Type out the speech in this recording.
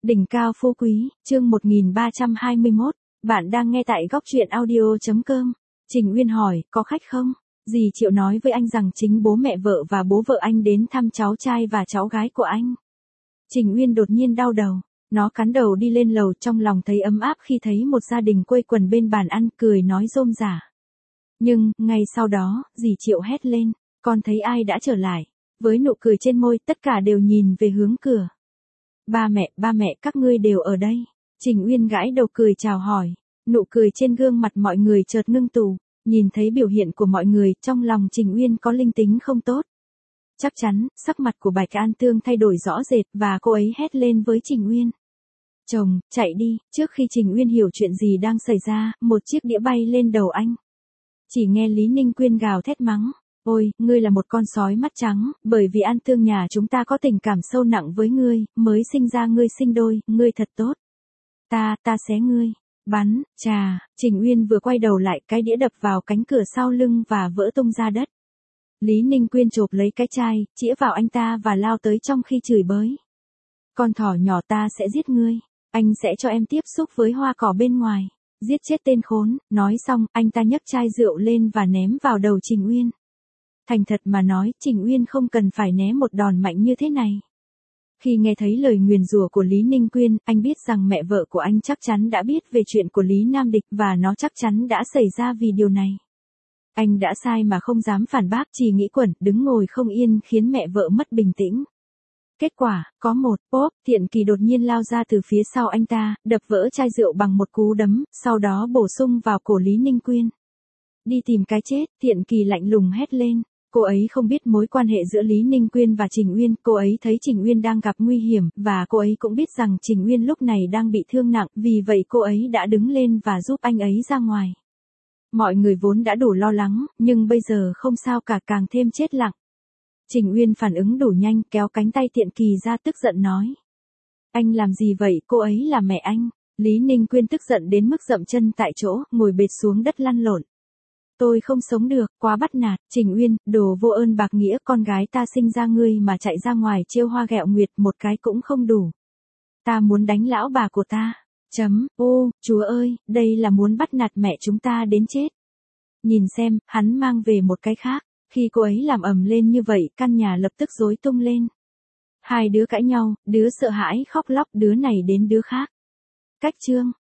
Đỉnh cao phú quý, chương 1321, bạn đang nghe tại góc truyện audio.com. Trình Uyên hỏi, có khách không? Dì Triệu nói với anh rằng chính bố mẹ vợ và bố vợ anh đến thăm cháu trai và cháu gái của anh. Trình Uyên đột nhiên đau đầu, nó cắn đầu đi lên lầu, trong lòng thấy ấm áp khi thấy một gia đình quây quần bên bàn ăn, cười nói rôm rả. Nhưng, ngay sau đó, dì Triệu hét lên, con thấy ai đã trở lại? Với nụ cười trên môi, tất cả đều nhìn về hướng cửa. Ba mẹ, các ngươi đều ở đây. Trình Uyên gãi đầu cười chào hỏi. Nụ cười trên gương mặt mọi người chợt ngưng tụ. Nhìn thấy biểu hiện của mọi người, trong lòng Trình Uyên có linh tính không tốt. Chắc chắn, sắc mặt của Bạch An Tương thay đổi rõ rệt và cô ấy hét lên với Trình Uyên. Chồng, chạy đi. Trước khi Trình Uyên hiểu chuyện gì đang xảy ra, một chiếc đĩa bay lên đầu anh. Chỉ nghe Lý Ninh Quyên gào thét mắng. Ôi, ngươi là một con sói mắt trắng, bởi vì An Tương nhà chúng ta có tình cảm sâu nặng với ngươi, mới sinh ra ngươi sinh đôi, ngươi thật tốt. Ta xé ngươi. Bắn, chà, Trình Uyên vừa quay đầu lại, cái đĩa đập vào cánh cửa sau lưng và vỡ tung ra đất. Lý Ninh Quyên chộp lấy cái chai, chĩa vào anh ta và lao tới trong khi chửi bới. Con thỏ nhỏ, ta sẽ giết ngươi, anh sẽ cho em tiếp xúc với hoa cỏ bên ngoài. Giết chết tên khốn. Nói xong, anh ta nhấc chai rượu lên và ném vào đầu Trình Uyên. Thành thật mà nói, Trình Uyên không cần phải né một đòn mạnh như thế này. Khi nghe thấy lời nguyền rủa của Lý Ninh Quyên, anh biết rằng mẹ vợ của anh chắc chắn đã biết về chuyện của Lý Nam Địch và nó chắc chắn đã xảy ra vì điều này. Anh đã sai mà không dám phản bác, chỉ nghĩ quẩn, đứng ngồi không yên khiến mẹ vợ mất bình tĩnh. Kết quả, có một, Thiện Kỳ đột nhiên lao ra từ phía sau anh ta, đập vỡ chai rượu bằng một cú đấm, sau đó bổ sung vào cổ Lý Ninh Quyên. Đi tìm cái chết, Thiện Kỳ lạnh lùng hét lên. Cô ấy không biết mối quan hệ giữa Lý Ninh Quyên và Trình Uyên, cô ấy thấy Trình Uyên đang gặp nguy hiểm, và cô ấy cũng biết rằng Trình Uyên lúc này đang bị thương nặng, vì vậy cô ấy đã đứng lên và giúp anh ấy ra ngoài. Mọi người vốn đã đủ lo lắng, nhưng bây giờ không sao cả, càng thêm chết lặng. Trình Uyên phản ứng đủ nhanh, kéo cánh tay Thiện Kỳ ra, tức giận nói. Anh làm gì vậy, cô ấy là mẹ anh. Lý Ninh Quyên tức giận đến mức dậm chân tại chỗ, ngồi bệt xuống đất lăn lộn. Tôi không sống được, quá bắt nạt. Trình Uyên, đồ vô ơn bạc nghĩa, con gái ta sinh ra ngươi mà chạy ra ngoài trêu hoa ghẹo nguyệt một cái cũng không đủ. Ta muốn đánh lão bà của ta. Ô, chúa ơi, đây là muốn bắt nạt mẹ chúng ta đến chết. Nhìn xem, hắn mang về một cái khác. Khi cô ấy làm ầm lên như vậy, căn nhà lập tức rối tung lên. Hai đứa cãi nhau, đứa sợ hãi khóc lóc, đứa này đến đứa khác. Cách chương.